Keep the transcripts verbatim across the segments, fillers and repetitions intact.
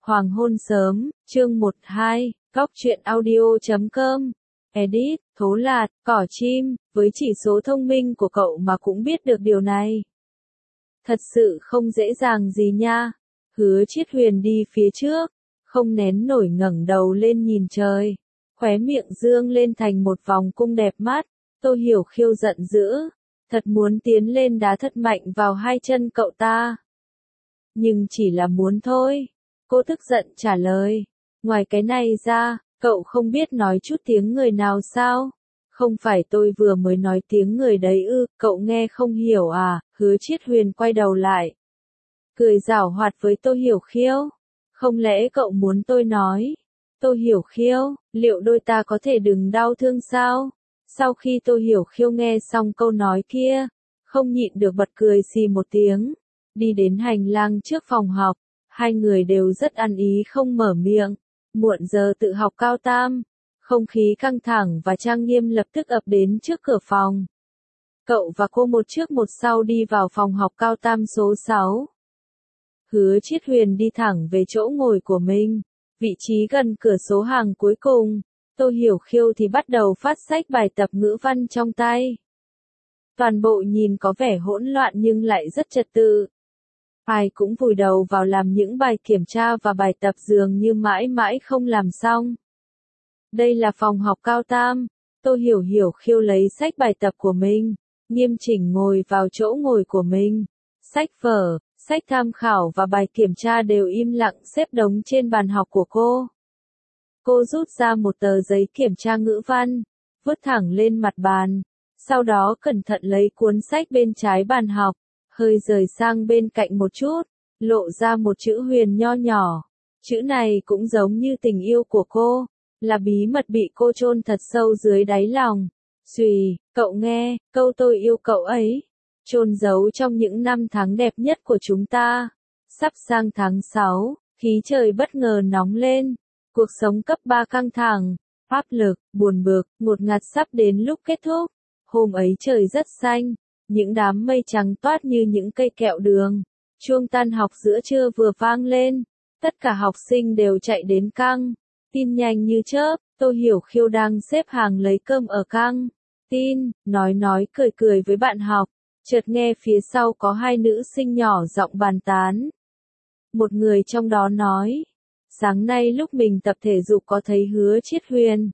Hoàng hôn sớm, chương một hai, Cóc truyện audio chấm com. Edit, Thố Lạt, Cỏ Chim, với chỉ số thông minh của cậu mà cũng biết được điều này. Thật sự không dễ dàng gì nha. Hứa Chiết Huyền đi phía trước, không nén nổi ngẩng đầu lên nhìn trời. Khóe miệng dương lên thành một vòng cung đẹp mắt. Tô Hiểu Khiêu giận dữ, thật muốn tiến lên đá thật mạnh vào hai chân cậu ta. Nhưng chỉ là muốn thôi. Cô tức giận trả lời. Ngoài cái này ra, cậu không biết nói chút tiếng người nào sao? Không phải tôi vừa mới nói tiếng người đấy ư, cậu nghe không hiểu à? Hứa Chiết Huyền quay đầu lại, cười giảo hoạt với Tô Hiểu Khiêu. Không lẽ cậu muốn tôi nói? Tô Hiểu Khiêu, liệu đôi ta có thể đừng đau thương sao? Sau khi Tô Hiểu Khiêu nghe xong câu nói kia, không nhịn được bật cười xì một tiếng. Đi đến hành lang trước phòng học, hai người đều rất ăn ý không mở miệng. Muộn giờ tự học cao tam, không khí căng thẳng và trang nghiêm lập tức ập đến trước cửa phòng. Cậu và cô một trước một sau đi vào phòng học cao tam số sáu. Hứa Chiết Huyền đi thẳng về chỗ ngồi của mình, vị trí gần cửa số hàng cuối cùng. Tô Hiểu Khiêu thì bắt đầu phát sách bài tập ngữ văn trong tay. Toàn bộ nhìn có vẻ hỗn loạn nhưng lại rất trật tự. Ai cũng vùi đầu vào làm những bài kiểm tra và bài tập dường như mãi mãi không làm xong. Đây là phòng học cao tam. Tô Hiểu Hiểu Khiêu lấy sách bài tập của mình, nghiêm chỉnh ngồi vào chỗ ngồi của mình. Sách vở, sách tham khảo và bài kiểm tra đều im lặng xếp đống trên bàn học của cô. Cô rút ra một tờ giấy kiểm tra ngữ văn, vứt thẳng lên mặt bàn. Sau đó cẩn thận lấy cuốn sách bên trái bàn học, hơi rời sang bên cạnh một chút, lộ ra một chữ Huyền nho nhỏ. Chữ này cũng giống như tình yêu của cô, là bí mật bị cô chôn thật sâu dưới đáy lòng. Xùy, cậu nghe, câu tôi yêu cậu ấy, chôn giấu trong những năm tháng đẹp nhất của chúng ta. Sắp sang tháng sáu, khí trời bất ngờ nóng lên. Cuộc sống cấp ba căng thẳng, áp lực, buồn bực, ngột ngạt sắp đến lúc kết thúc. Hôm ấy trời rất xanh, những đám mây trắng toát như những cây kẹo đường. Chuông tan học giữa trưa vừa vang lên, tất cả học sinh đều chạy đến căng tin nhanh như chớp. Tô Hiểu Khiêu đang xếp hàng lấy cơm ở căng tin, nói nói cười cười với bạn học, chợt nghe phía sau có hai nữ sinh nhỏ giọng bàn tán. Một người trong đó nói, sáng nay lúc mình tập thể dục có thấy Hứa Chiết Huyền.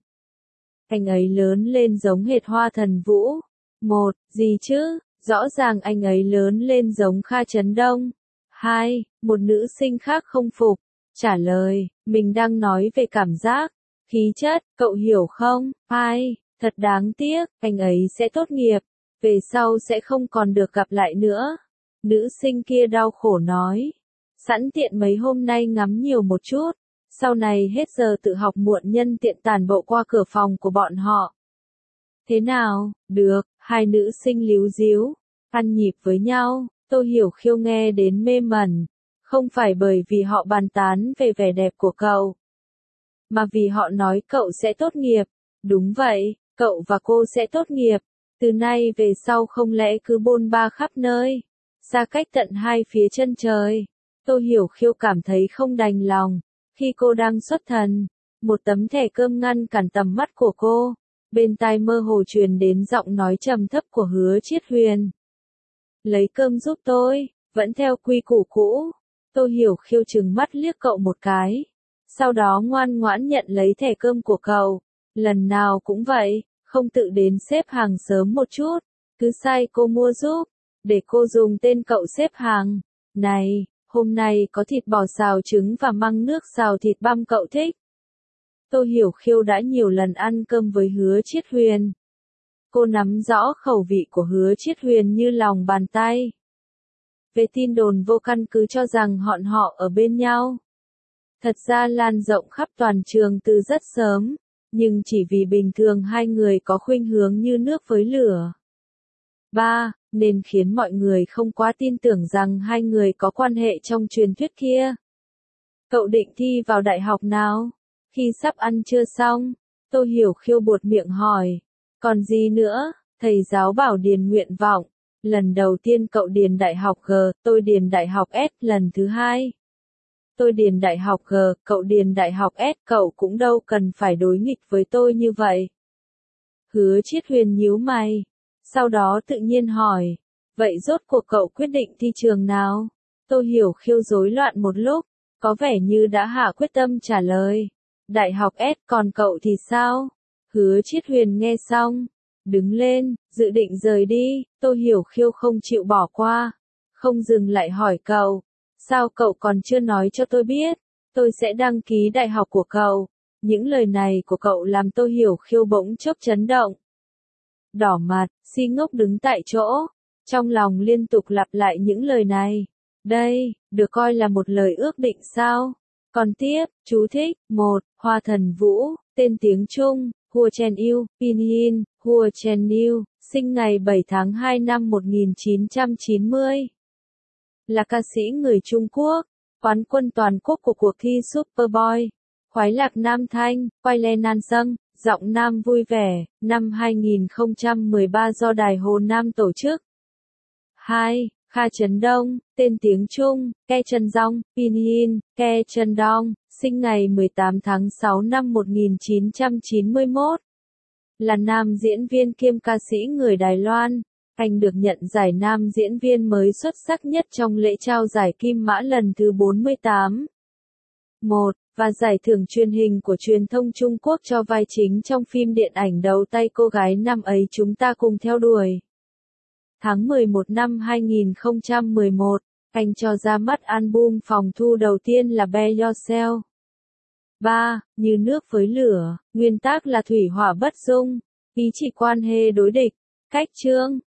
Anh ấy lớn lên giống hệt Hoa Thần Vũ. Một, gì chứ, rõ ràng anh ấy lớn lên giống Kha Chấn Đông. Hai, một nữ sinh khác không phục, trả lời, mình đang nói về cảm giác, khí chất, cậu hiểu không? Hai, thật đáng tiếc, anh ấy sẽ tốt nghiệp, về sau sẽ không còn được gặp lại nữa. Nữ sinh kia đau khổ nói, sẵn tiện mấy hôm nay ngắm nhiều một chút, sau này hết giờ tự học muộn nhân tiện tản bộ qua cửa phòng của bọn họ. Thế nào, được, hai nữ sinh líu díu, ăn nhịp với nhau. Tô Hiểu Khiêu nghe đến mê mẩn, không phải bởi vì họ bàn tán về vẻ đẹp của cậu, mà vì họ nói cậu sẽ tốt nghiệp. Đúng vậy, cậu và cô sẽ tốt nghiệp, từ nay về sau không lẽ cứ bôn ba khắp nơi, xa cách tận hai phía chân trời. Tô Hiểu Khiêu cảm thấy không đành lòng, khi cô đang xuất thần, một tấm thẻ cơm ngăn cản tầm mắt của cô, bên tai mơ hồ truyền đến giọng nói trầm thấp của Hứa Chiết Huyền. Lấy cơm giúp tôi, vẫn theo quy củ cũ. Tô Hiểu Khiêu trừng mắt liếc cậu một cái, sau đó ngoan ngoãn nhận lấy thẻ cơm của cậu. Lần nào cũng vậy, không tự đến xếp hàng sớm một chút, cứ sai cô mua giúp, để cô dùng tên cậu xếp hàng. Này, hôm nay có thịt bò xào trứng và măng nước xào thịt băm cậu thích. Tô Hiểu Khiêu đã nhiều lần ăn cơm với Hứa Chiết Huyền. Cô nắm rõ khẩu vị của Hứa Chiết Huyền như lòng bàn tay. Về tin đồn vô căn cứ cho rằng bọn họ ở bên nhau, thật ra lan rộng khắp toàn trường từ rất sớm, nhưng chỉ vì bình thường hai người có khuynh hướng như nước với lửa. Ba, nên khiến mọi người không quá tin tưởng rằng hai người có quan hệ trong truyền thuyết kia. Cậu định thi vào đại học nào? Khi sắp ăn trưa xong, Tô Hiểu Khiêu buột miệng hỏi. Còn gì nữa, thầy giáo bảo điền nguyện vọng. Lần đầu tiên cậu điền đại học G, tôi điền đại học S lần thứ hai. Tôi điền đại học G, cậu điền đại học S, cậu cũng đâu cần phải đối nghịch với tôi như vậy. Hứa Chiết Huyền nhíu mày. Sau đó tự nhiên hỏi. Vậy rốt cuộc cậu quyết định thi trường nào? Tô Hiểu Khiêu rối loạn một lúc, có vẻ như đã hạ quyết tâm trả lời. Đại học S, còn cậu thì sao? Hứa Chiết Huyền nghe xong, đứng lên, dự định rời đi. Tô Hiểu Khiêu không chịu bỏ qua, không dừng lại hỏi cậu. Sao cậu còn chưa nói cho tôi biết? Tôi sẽ đăng ký đại học của cậu. Những lời này của cậu làm Tô Hiểu Khiêu bỗng chốc chấn động. Đỏ mặt, si ngốc đứng tại chỗ, trong lòng liên tục lặp lại những lời này. Đây, được coi là một lời ước định sao? Còn tiếp, chú thích, một, Hoa Thần Vũ, tên tiếng Trung, Hua Chen Yu, Pinyin, Hua Chen Yu, sinh ngày bảy tháng hai năm một nghìn chín trăm chín mươi. Là ca sĩ người Trung Quốc, quán quân toàn quốc của cuộc thi Superboy. Khoái lạc nam thanh, quay le nan sâng, giọng nam vui vẻ, năm hai nghìn không trăm mười ba do Đài Hồ Nam tổ chức. hai. Kha Trấn Đông, tên tiếng Trung, Ke Trân Dong, Pinyin, Ke Trân Dong, sinh ngày mười tám tháng sáu năm một nghìn chín trăm chín mươi mốt. Là nam diễn viên kiêm ca sĩ người Đài Loan. Anh được nhận giải nam diễn viên mới xuất sắc nhất trong lễ trao giải Kim Mã lần thứ bốn mươi tám. một. Và giải thưởng truyền hình của truyền thông Trung Quốc cho vai chính trong phim điện ảnh Đầu tay cô gái năm ấy chúng ta cùng theo đuổi. Tháng mười một năm hai nghìn không trăm mười một, anh cho ra mắt album phòng thu đầu tiên là Be Yourself. ba. Như nước với lửa, nguyên tác là thủy hỏa bất dung, ý chỉ quan hệ đối địch. Cách chương,